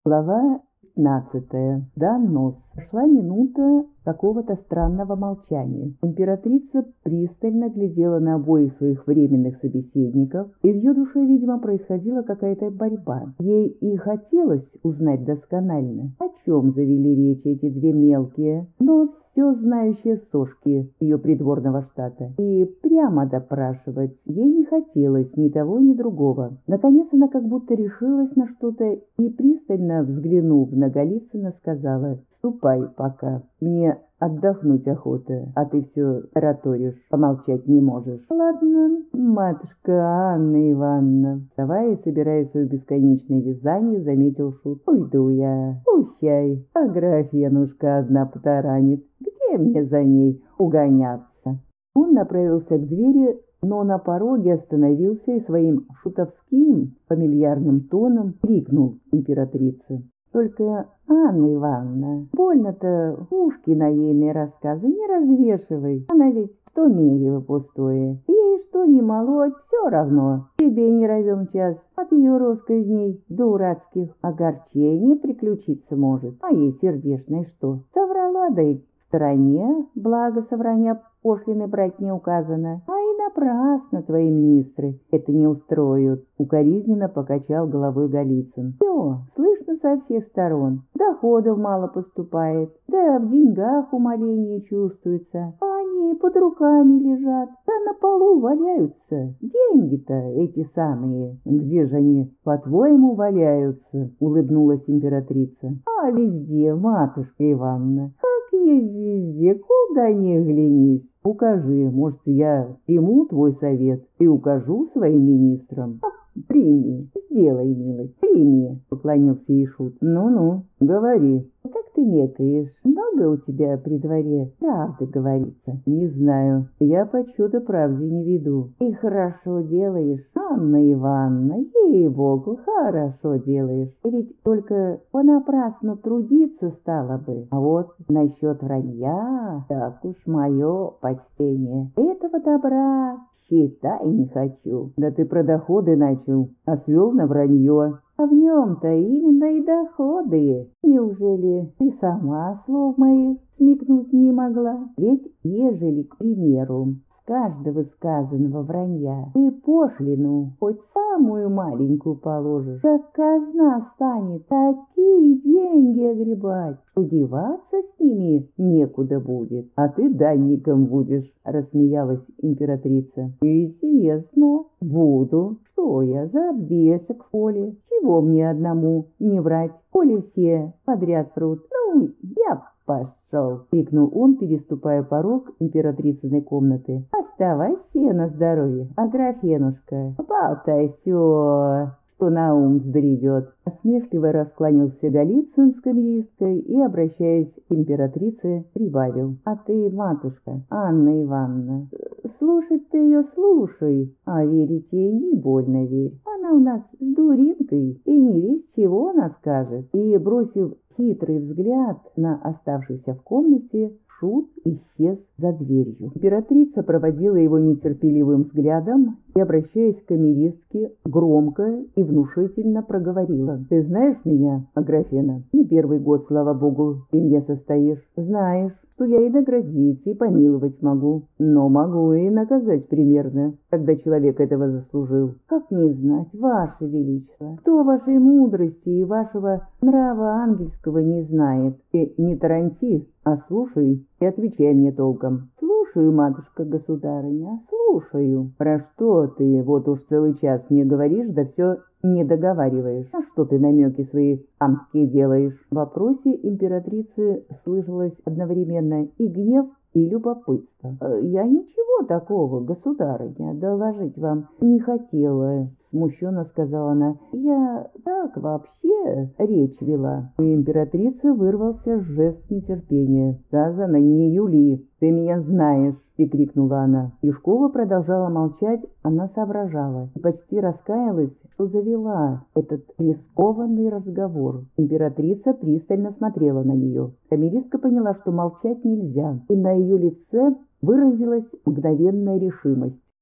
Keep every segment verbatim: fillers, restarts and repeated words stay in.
Глава пятнадцатая. Донос. Прошла минута какого-то странного молчания. Императрица пристально глядела на обоих своих временных собеседников, и в ее душе, видимо, происходила какая-то борьба. Ей и хотелось узнать досконально, о чем завели речь эти две мелкие, но все знающие сошки ее придворного штата. И прямо допрашивать ей не хотелось ни того, ни другого. Наконец она как будто решилась на что-то и, пристально взглянув на Голицына, сказала: «Ступай пока, мне отдохнуть охота, а ты все тараторишь, помолчать не можешь». «Ладно, матушка Анна Ивановна», вставая и собирая свое бесконечное вязание, заметил Шут. «Уйду я, пущай, Аграфенушка одна потаранит, где мне за ней угоняться?» Он направился к двери, но на пороге остановился и своим шутовским фамильярным тоном крикнул императрице: «Только, Анна Ивановна, больно-то ушки на ейные рассказы не развешивай. Она ведь что мерила пустое. Ей что ни молоть, все равно. Тебе не равен час от ее россказней дурацких огорчений приключиться может. А ей сердечной что? Соврала, да и в стороне, благо соврания пошлины брать не указано. А и напрасно твои министры это не устроят». Укоризненно покачал головой Голицын. «Все, слышно со всех сторон. Доходов мало поступает, да в деньгах умаление чувствуется. А они под руками лежат, да на полу валяются. Деньги-то эти самые. Где же они, по-твоему, валяются?» — улыбнулась императрица. «А везде, матушка Ивановна. Как есть везде, куда ни глянись. Укажи, может, я приму твой совет и укажу своим министрам». «Прими, сделай милость, прими», — поклонился ей Шут. «Ну-ну, говори». «Как ты мекаешь? Много у тебя при дворе правды говорится?» «Не знаю, я подсчета правде не веду». «И хорошо делаешь, Анна Ивановна, ей-богу, хорошо делаешь. Ведь только понапрасну трудиться стало бы. А вот насчет вранья, так уж мое почтение. Этого добра считай не хочу». «Да ты про доходы начал, а свел на вранье». «А в нем-то именно и доходы. Неужели ты сама слов моих смекнуть не могла? Ведь ежели, к примеру, с каждого сказанного вранья ты пошлину хоть самую маленькую положишь, так казна станет такие деньги огребать, что деваться с ними некуда будет. А ты данником будешь», — рассмеялась императрица. «Известно, буду. Что я за обвесок в поле? Чего мне одному не врать, коли все подряд врут? Ну, я пошел!» — крикнул он, переступая порог императрицыной комнаты. «Оставайся на здоровье, Аграфенушка. Болтай все, что на ум взбредет». Насмешливо раскланялся Голицын с камеристкой и, обращаясь к императрице, прибавил: «А ты, матушка Анна Ивановна, слушать ты ее слушай, а верить ей не больно верь. Она у нас с дуринкой и не весть чего она скажет». И, бросив хитрый взгляд на оставшихся в комнате, Шут исчез за дверью. Императрица проводила его нетерпеливым взглядом и, обращаясь к камеристке, громко и внушительно проговорила: «Ты знаешь меня, Аграфена? Не первый год, слава богу, ты мне состоишь. Знаешь, что я и наградить, и помиловать могу, но могу и наказать примерно, когда человек этого заслужил». «Как не знать, ваше величество? Кто вашей мудрости и вашего нрава ангельского не знает?» «Ты не таранти, а слушай и отвечай мне толком». «Слушаю, матушка-государыня, слушаю». «Про что ты вот уж целый час мне говоришь, да все не договариваешь? А что ты намеки свои амские делаешь?» В вопросе императрицы слышалось одновременно и гнев, и любопытство. «Я ничего такого, государыня, доложить вам не хотела», — смущенно сказала она. «Я так вообще речь вела». У императрицы вырвался жест нетерпения. «Сказано, не юли, ты меня знаешь», — прикрикнула она. Юшкова продолжала молчать, она соображала и почти раскаялась, что завела этот рискованный разговор. Императрица пристально смотрела на нее. Камеристка поняла, что молчать нельзя, и на ее лице выразилась мгновенная решимость.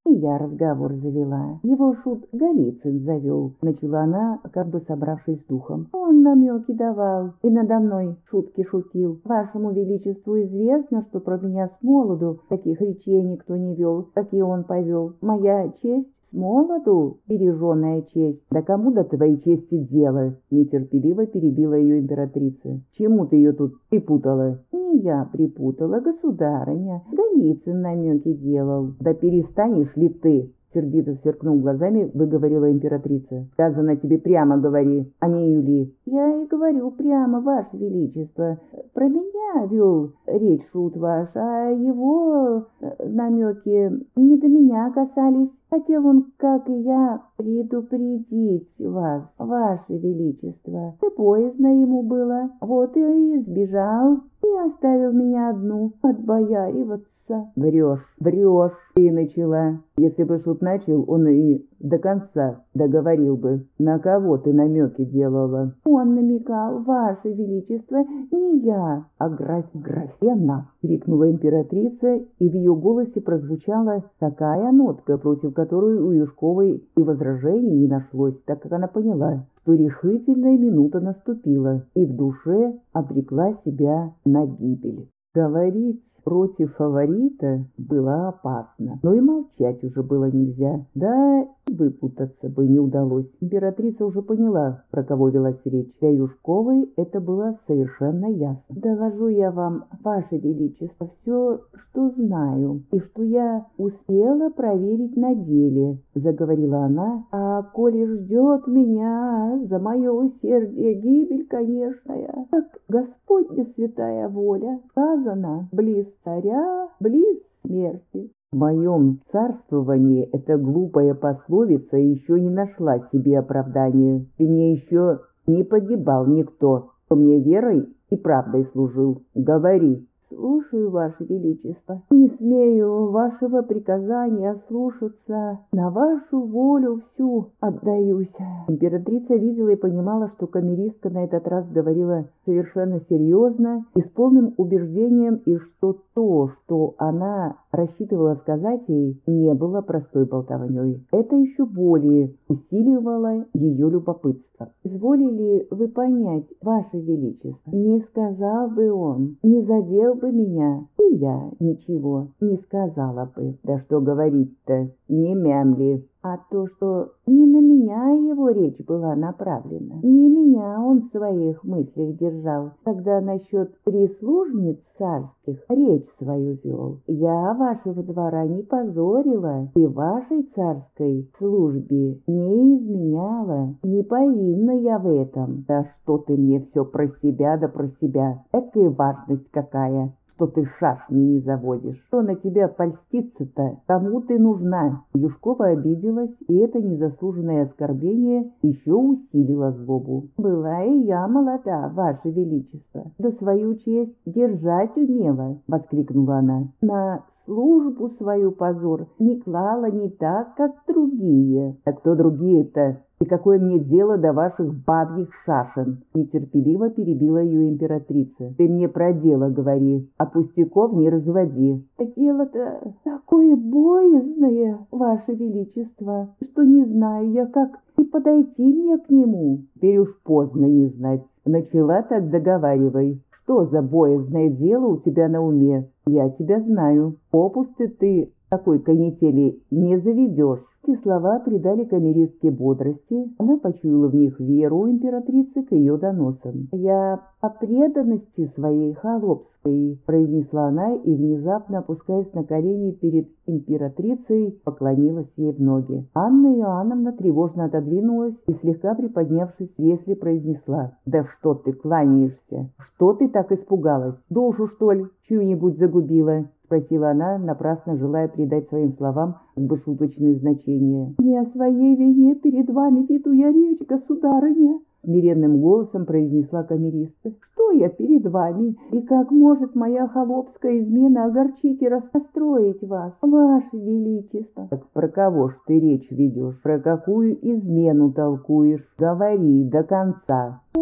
И я разговор завела. Его шут Голицын завел. Начала она, как бы собравшись с духом. Он намеки давал и надо мной шутки шутил. Вашему величеству известно, что про меня с молоду таких речей никто не вел, как и он повел. Моя честь с молоду, береженая честь. Да кому до твоей чести дело? Нетерпеливо перебила ее императрица. Чему ты ее тут припутала? Не я припутала, государыня. Голицын намеки делал. Да перестанешь ли ты? Сердито сверкнув глазами, выговорила императрица. Сказано тебе прямо говори, а не юли. Я и говорю прямо, ваше величество. Про меня вел речь шут ваш, а его намеки не до меня касались. Хотел он, как и я, предупредить вас, ваше величество. И поздно ему было. Вот и сбежал, и оставил меня одну отбояриваться. Врешь, врешь, ты начала. Если бы шут начал, он и до конца договорил бы. На кого ты намеки делала? Он намекал, ваше величество, не я, а граф графена, крикнула императрица, и в ее голосе прозвучала такая нотка, против которой у Юшковой и возражений не нашлось, так как она поняла, что решительная минута наступила, и в душе обрекла себя на гибель. Говорить против фаворита было опасно, но и молчать уже было нельзя, да и выпутаться бы не удалось. Императрица уже поняла, про кого велась речь. Для Юшковой это было совершенно ясно. «Доложу я вам, ваше величество, все, что знаю, и что я успела проверить на деле», — заговорила она. «А коли ждет меня за мое усердие гибель, конечная, как Господня святая воля, сказано, близ царя, близ смерти». В моем царствовании эта глупая пословица еще не нашла себе оправдания. При мне еще не погибал никто, кто мне верой и правдой служил. Говори. «Слушаю, ваше величество. Не смею вашего приказания слушаться. На вашу волю всю отдаюсь». Императрица видела и понимала, что камеристка на этот раз говорила совершенно серьезно и с полным убеждением, и что то, что она рассчитывала сказать ей, не было простой болтовней. Это еще более усиливало ее любопытство. «Изволили вы понять, ваше величество, не сказал бы он, не задел бы меня, и я ничего не сказала бы». «Да что говорить-то, не мямли». «А то, что не на меня его речь была направлена, не меня он в своих мыслях держал, когда насчет прислужниц царских речь свою вел. Я вашего двора не позорила и вашей царской службе не изменяла, не повинна я в этом». «Да что ты мне все про себя да про себя, экая важность какая, что ты шашни не заводишь. Что на тебя польститься-то? Кому ты нужна?» Юшкова обиделась, и это незаслуженное оскорбление еще усилило злобу. «Была и я молода, ваше величество, да свою честь держать умела», — воскликнула она. «На службу свою позор не клала не так, как другие». «А кто другие-то? И какое мне дело до ваших бабьих шашен?» Нетерпеливо перебила ее императрица. «Ты мне про дело говори, а пустяков не разводи». «Так дело-то такое боязное, ваше величество, что не знаю я, как и подойти мне к нему». «Теперь уж поздно не знать. Начала, так договаривай. Что за боязное дело у тебя на уме? Я тебя знаю. Попусты ты такой канители не заведешь». Эти слова придали камеристке бодрости. Она почуяла в них веру императрицы к ее доносам. «Я по преданности своей холопской», — произнесла она и, внезапно опускаясь на колени перед императрицей, поклонилась ей в ноги. Анна Иоанновна тревожно отодвинулась и, слегка приподнявшись в кресле, произнесла: «Да что ты кланяешься? Что ты так испугалась? Душу, что ли, чью-нибудь загубила?» — спросила она, напрасно желая придать своим словам как бы шуточное значение. «Не о своей вине перед вами веду я речь, государыня», — смиренным голосом произнесла камеристка. «Что я перед вами? И как может моя холопская измена огорчить и расстроить вас, ваше величество?» «Так про кого ж ты речь ведешь? Про какую измену толкуешь? Говори до конца». «Ох,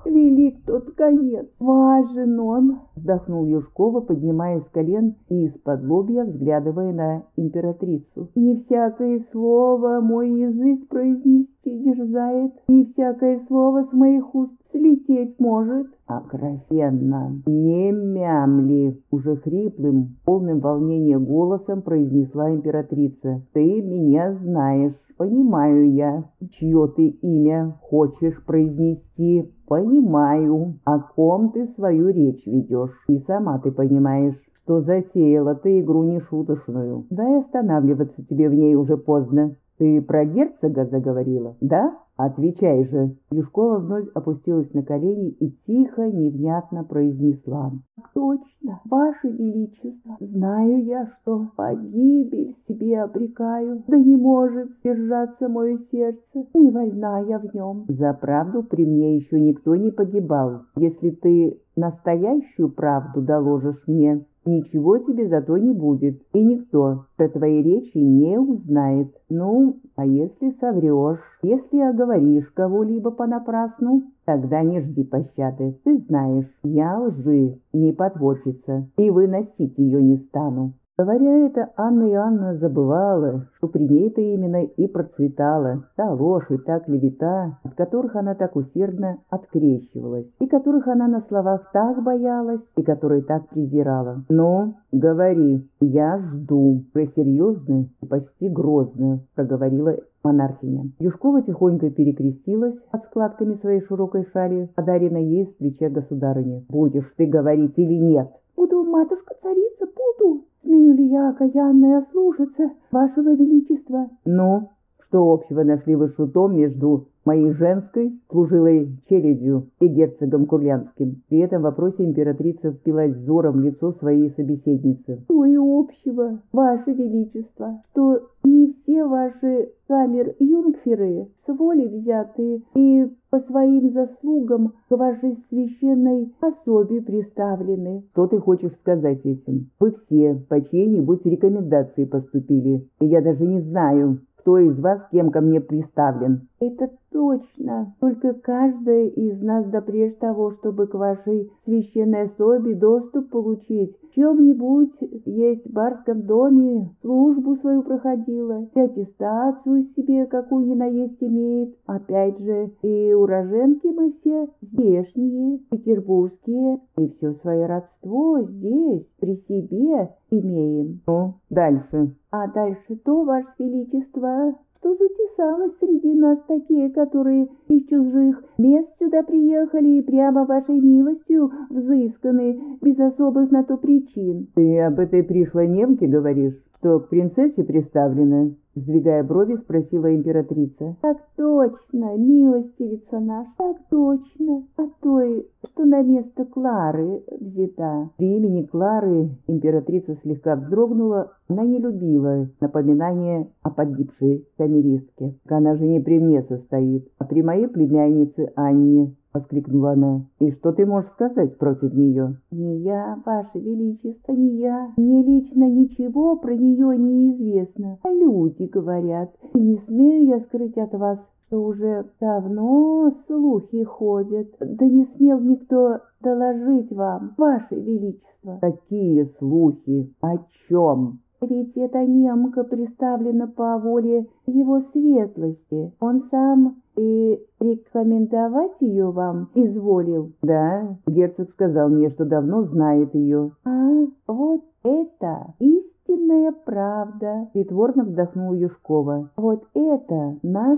велик тот конец, важен он, вздохнул Юшкова, поднимаясь с колен и из-под лобья взглядывая на императрицу. Не всякое слово мой язык произнести дерзает, не всякое слово с моих уст слететь может. Акрофенно, не мямли, уже хриплым, полным волнения голосом произнесла императрица. Ты меня знаешь, понимаю я, чье ты имя хочешь произнести, понимаю, о ком ты свою речь ведешь, и сама ты понимаешь, что затеяла ты игру нешуточную. Да и останавливаться тебе в ней уже поздно. Ты про герцога заговорила, да? Отвечай же. Юшкова вновь опустилась на колени и тихо, невнятно произнесла. Точно, ваше величество, знаю я, что погибель себе обрекаю, да не может держаться мое сердце, не вольна я в нем. За правду при мне еще никто не погибал. Если ты настоящую правду доложишь мне, ничего тебе зато не будет, и никто про твои речи не узнает. Ну, а если соврешь, если оговоришь кого-либо понапрасну, тогда не жди пощады. Ты знаешь, я лжи не потворщица, и выносить ее не стану. Говоря это, Анна Иоанновна забывала, что при ней-то именно и процветала та ложь и та клевета, от которых она так усердно открещивалась, и которых она на словах так боялась, и которые так презирала. «Ну, говори, я жду», — пресерьезно и почти грозно проговорила монархиня. Юшкова тихонько перекрестилась под складками своей широкой шали, подаренной ей с плеча государыни. «Будешь ты говорить или нет?» «Буду, матушка-царица, буду. Смею ли я, окаянная, ослушаться вашего величества?» «Ну, что общего нашли вы шутом между моей женской, служилой челядью и герцогом Курлянским?» При этом вопросе императрица впилась взором в лицо своей собеседницы. «То и общего, ваше величество, что не все ваши камер-юнгферы с воли взятые и по своим заслугам к вашей священной особе приставлены». Что ты хочешь сказать этим? Вы все по чьей-нибудь рекомендации поступили, и я даже не знаю, кто из вас кем ко мне приставлен. Это точно. Только каждая из нас допреж того, чтобы к вашей священной особе доступ получить, в чем-нибудь есть в барском доме, службу свою проходила, и аттестацию себе какую ни наесть имеет. Опять же, и уроженки мы все здешние, петербургские, и все свое родство здесь, при себе имеем. Ну, дальше. А дальше то, ваше величество, что затесалось среди нас такие, которые из чужих мест сюда приехали и прямо вашей милостью взысканы, без особых на то причин. Ты об этой пришлой немке говоришь, что к принцессе приставлена? Сдвигая брови, спросила императрица. Так точно, милостивица наша, так точно. А той, что на место Клары взята. При имени Клары императрица слегка вздрогнула. Она не любила напоминания о погибшей камеристке. Она же не при мне состоит, а при моей племяннице Анне. — воскликнула она. «И что ты можешь сказать против нее?» «Не я, ваше величество, не я. Мне лично ничего про нее не известно. А люди говорят. И не смею я скрыть от вас, что уже давно слухи ходят. Да не смел никто доложить вам, ваше величество». «Какие слухи? О чем?» «Ведь эта немка приставлена по воле его светлости. Он сам и рекомендовать ее вам изволил». «Да, герцог сказал мне, что давно знает ее». «А, вот это истинная правда», — притворно вздохнула Юшкова. «Вот это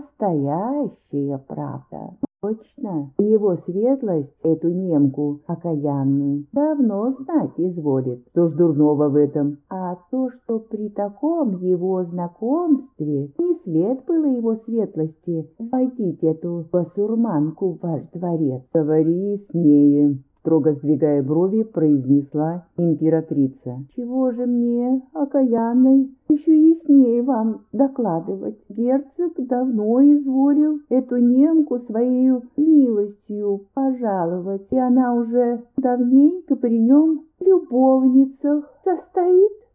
настоящая правда». Точно, его светлость эту немку окаянную давно знать изволит. Что ж дурного в этом? А то, что при таком его знакомстве не след было его светлости вводить эту басурманку в ваш дворец. Говори яснее. Строго сдвигая брови, произнесла императрица. «Чего же мне, окаянной, еще яснее вам докладывать? Герцог давно изволил эту немку своей милостью пожаловать, и она уже давненько при нем в любовницах состоит».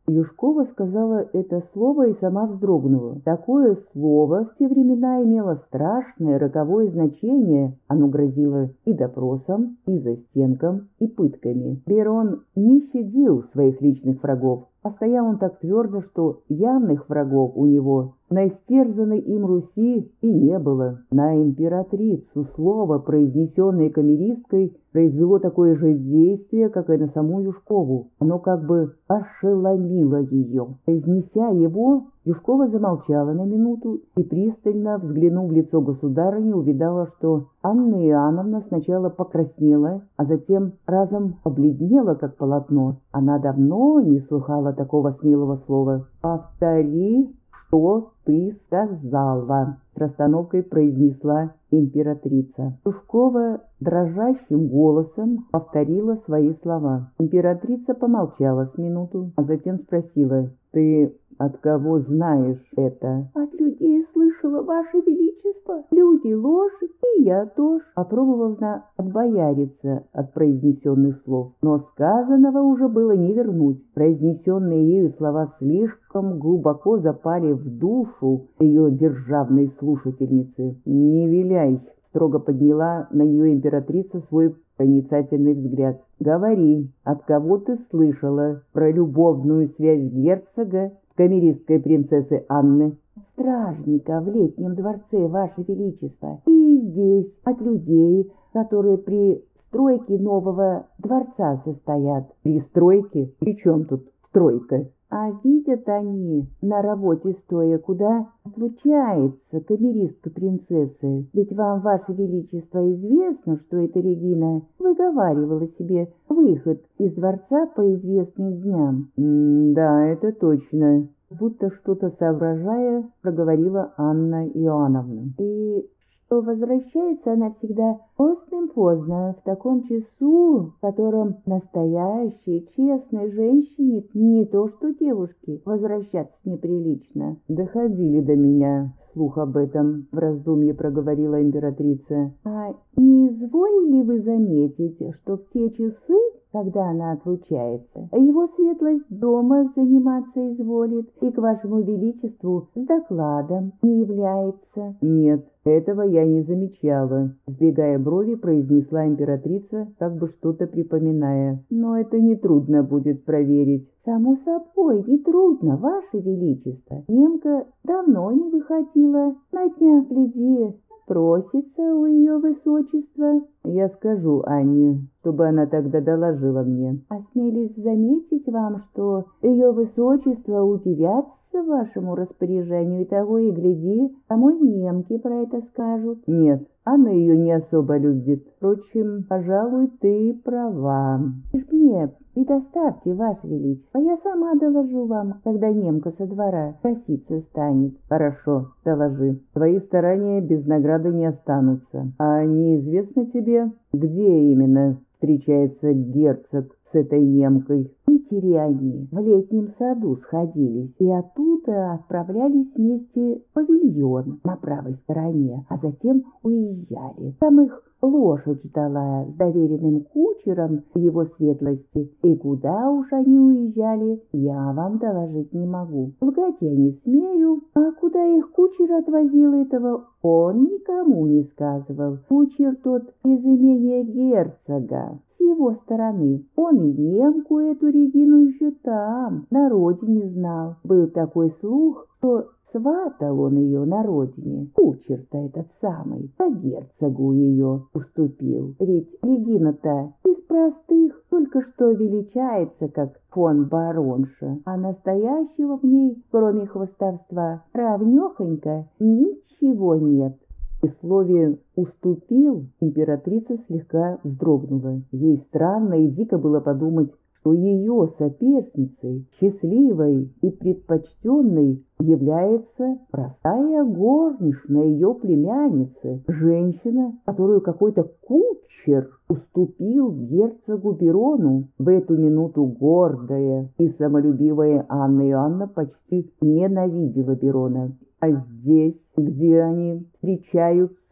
Юшкова сказала это слово и сама вздрогнула. Такое слово в те времена имело страшное роковое значение. Оно грозило и допросом, и застенком, и пытками. Берон не щадил своих личных врагов, а стоял он так твердо, что явных врагов у него на истерзанной им Руси и не было. На императрицу слово, произнесенное камеристкой, произвело такое же действие, как и на саму Юшкову. Оно как бы ошеломило ее. Произнеся его, Юшкова замолчала на минуту и, пристально взглянув в лицо государыни, увидала, что Анна Иоанновна сначала покраснела, а затем разом побледнела, как полотно. Она давно не слыхала такого смелого слова. «Повтори, что ты сказала», — с расстановкой произнесла императрица. Юшкова дрожащим голосом повторила свои слова. Императрица помолчала с минуту, а затем спросила: «Ты от кого знаешь это?» «От людей слышала, Ваше Величество. Люди ложь, и я тоже». Попробовала она отбояриться от произнесенных слов, но сказанного уже было не вернуть. Произнесенные ею слова слишком глубоко запали в душу ее державной слушательницы. «Не виляй!» — строго подняла на нее императрица свой проницательный взгляд. «Говори, от кого ты слышала про любовную связь герцога с камеристкой принцессы Анны?» «Стражника в летнем дворце, Ваше Величество, и здесь от людей, которые при стройке нового дворца состоят». «При стройке? При чем тут стройка?» «А видят они на работе стоя, куда отлучается камеристка принцессы. Ведь вам, Ваше Величество, известно, что эта Регина выговаривала себе выход из дворца по известным дням». М «Да, это точно», — будто что-то соображая, проговорила Анна Иоанновна. «И что возвращается она всегда поздно-поздно, в таком часу, в котором настоящей, честной женщине, не то что девушке, возвращаться неприлично». «Доходили до меня слух об этом», — в раздумье проговорила императрица. «А не изволили вы заметить, что в те часы, когда она отлучается, его светлость дома заниматься изволит и к Вашему Величеству с докладом не является?» «Нет, этого я не замечала», — сдвигая брови, произнесла императрица, как бы что-то припоминая. «Но это нетрудно будет проверить». «Само собой, нетрудно, Ваше Величество. Немка давно не выходила. На днях, гляди, просится у ее высочества». «Я скажу Анне, чтобы она тогда доложила мне». «Осмелюсь заметить вам, что ее высочество удивятся вашему распоряжению, и того и гляди, самой немке про это скажут». «Нет, она ее не особо любит. Впрочем, пожалуй, ты права». «Лишь мне предоставьте, Ваше Величество, я сама доложу вам, когда немка со двора проситься станет». «Хорошо, доложи. Твои старания без награды не останутся. А неизвестно тебе, где именно встречается герцог с этой немкой?» «В Питере они в летнем саду сходились, и оттуда отправлялись вместе в павильон на правой стороне, а затем уезжали. Там их лошадь ждала с доверенным кучером его светлости, и куда уж они уезжали, я вам доложить не могу. Лгать я не смею, а куда их кучер отвозил, этого он никому не сказывал. Кучер тот из имения герцога, с его стороны. Он и немку эту Регину еще там, на родине знал. Был такой слух, что сватал он ее на родине. Кучер-то этот самый, а герцогу ее уступил. Ведь Регина-то из простых, только что величается, как фон баронша, а настоящего в ней, кроме хвостовства, равнёхонько ничего нет». И в слове «уступил» императрица слегка вздрогнула. Ей странно и дико было подумать, что ее соперницей, счастливой и предпочтенной, является простая горничная ее племянницы, женщина, которую какой-то кучер уступил герцогу Берону. В эту минуту гордая и самолюбивая Анна Иоанна почти ненавидела Берона. «А здесь, где они встречаются?» —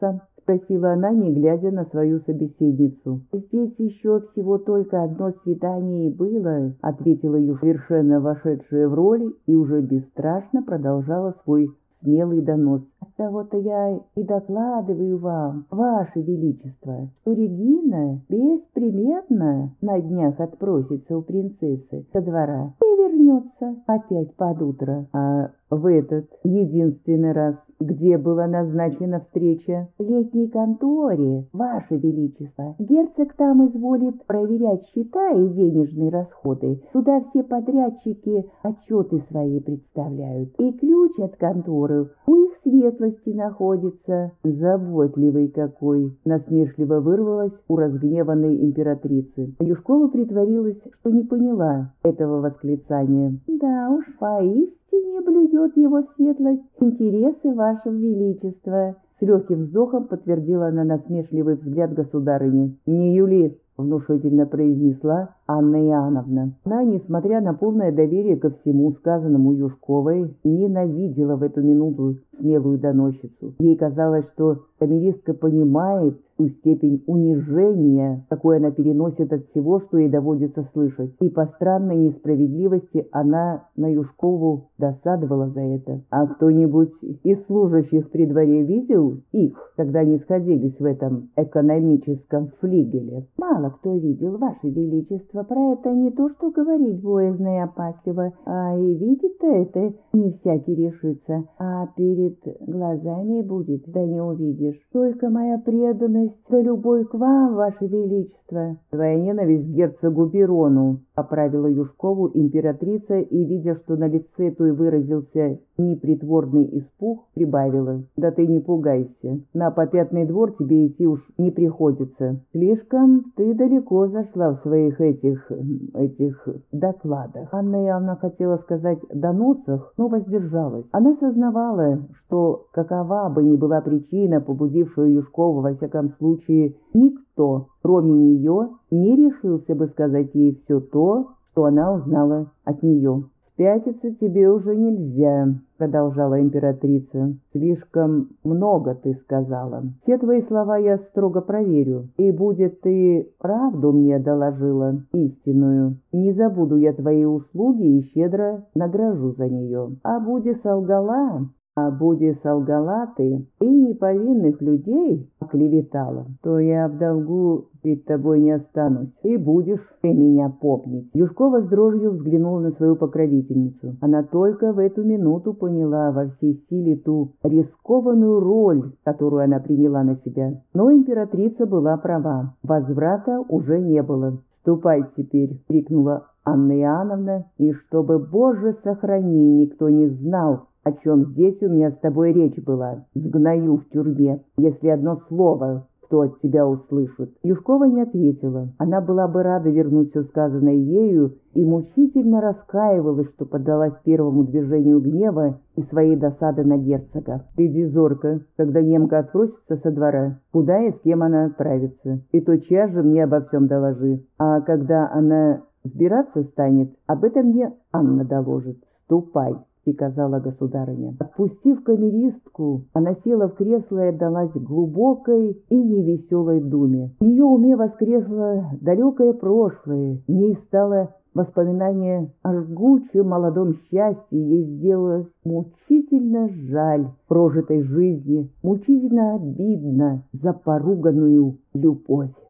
— спросила она, не глядя на свою собеседницу. «Здесь еще всего только одно свидание и было», — ответила ее совершенно вошедшая в роль и уже бесстрашно продолжала свой смелый донос. «Оттого-то я и докладываю вам, Ваше Величество, что Регина беспременно на днях отпросится у принцессы со двора и вернется опять под утро». «А в этот единственный раз где была назначена встреча?» «В летней конторе, Ваше Величество. Герцог там изволит проверять счета и денежные расходы. Туда все подрядчики отчеты свои представляют. И ключ от конторы у их светлости находится». «Заботливый какой!» — насмешливо вырвалась у разгневанной императрицы. Юшкова притворилась, что не поняла этого восклицания. «Да уж, поистине блюдет его светлость интересы Вашего Величества», — с легким вздохом подтвердила она насмешливый взгляд государыни. «Не юли!» — внушительно произнесла Анна Иоанновна. Она, несмотря на полное доверие ко всему сказанному Юшковой, ненавидела в эту минуту смелую доносчицу. Ей казалось, что камеристка понимает ту степень унижения, какой она переносит от всего, что ей доводится слышать. И по странной несправедливости она на Юшкову досадовала за это. «А кто-нибудь из служащих при дворе видел их, когда они сходились в этом экономическом флигеле?» «Мало кто видел, Ваше Величество. Про это не то, что говорить боязно и опасливо, а и видеть-то это не всякий решится, а перед глазами будет, да не увидишь. Только моя преданность да любовь к вам, Ваше Величество». «Твоя ненависть к герцогу Бирону», — поправила Юшкову императрица, и, видя, что на лице той выразился непритворный испуг, прибавила: «Да ты не пугайся, на попятный двор тебе идти уж не приходится. Слишком ты далеко зашла в своих этих... этих докладах». Анна явно хотела сказать «доносах», но воздержалась. Она сознавала, что какова бы ни была причина, побудившая Юшкову, во всяком случае, никто, кроме нее, не решился бы сказать ей все то, что она узнала от нее. «Спятиться тебе уже нельзя», — продолжала императрица. «Слишком много ты сказала. Все твои слова я строго проверю, и будет ты правду мне доложила, истинную, не забуду я твои услуги и щедро награжу за нее. А буди солгала, а буди солгала ты и неповинных людей оклеветала, то я в долгу перед тобой не останусь, и будешь ты меня помнить». Юшкова с дрожью взглянула на свою покровительницу. Она только в эту минуту поняла во всей силе ту рискованную роль, которую она приняла на себя. Но императрица была права. Возврата уже не было. «Ступай теперь!» — крикнула Анна Иоанновна, «и чтобы, Боже сохрани, никто не знал, о чем здесь у меня с тобой речь была. Сгною в тюрьме, если одно слово кто от тебя услышит». Юшкова не ответила. Она была бы рада вернуть все сказанное ею и мучительно раскаивалась, что поддалась первому движению гнева и своей досады на герцога. «Иди зорко, когда немка отпросится со двора, куда и с кем она отправится, и тотчас же мне обо всем доложи. А когда она сбираться станет, об этом мне Анна доложит. Ступай», — приказала государыня. Отпустив камеристку, она села в кресло и отдалась глубокой и невеселой думе. В ее уме воскресло далекое прошлое, в ней стало воспоминание о жгучем молодом счастье, ей сделалось мучительно жаль прожитой жизни, мучительно обидно за поруганную любовь.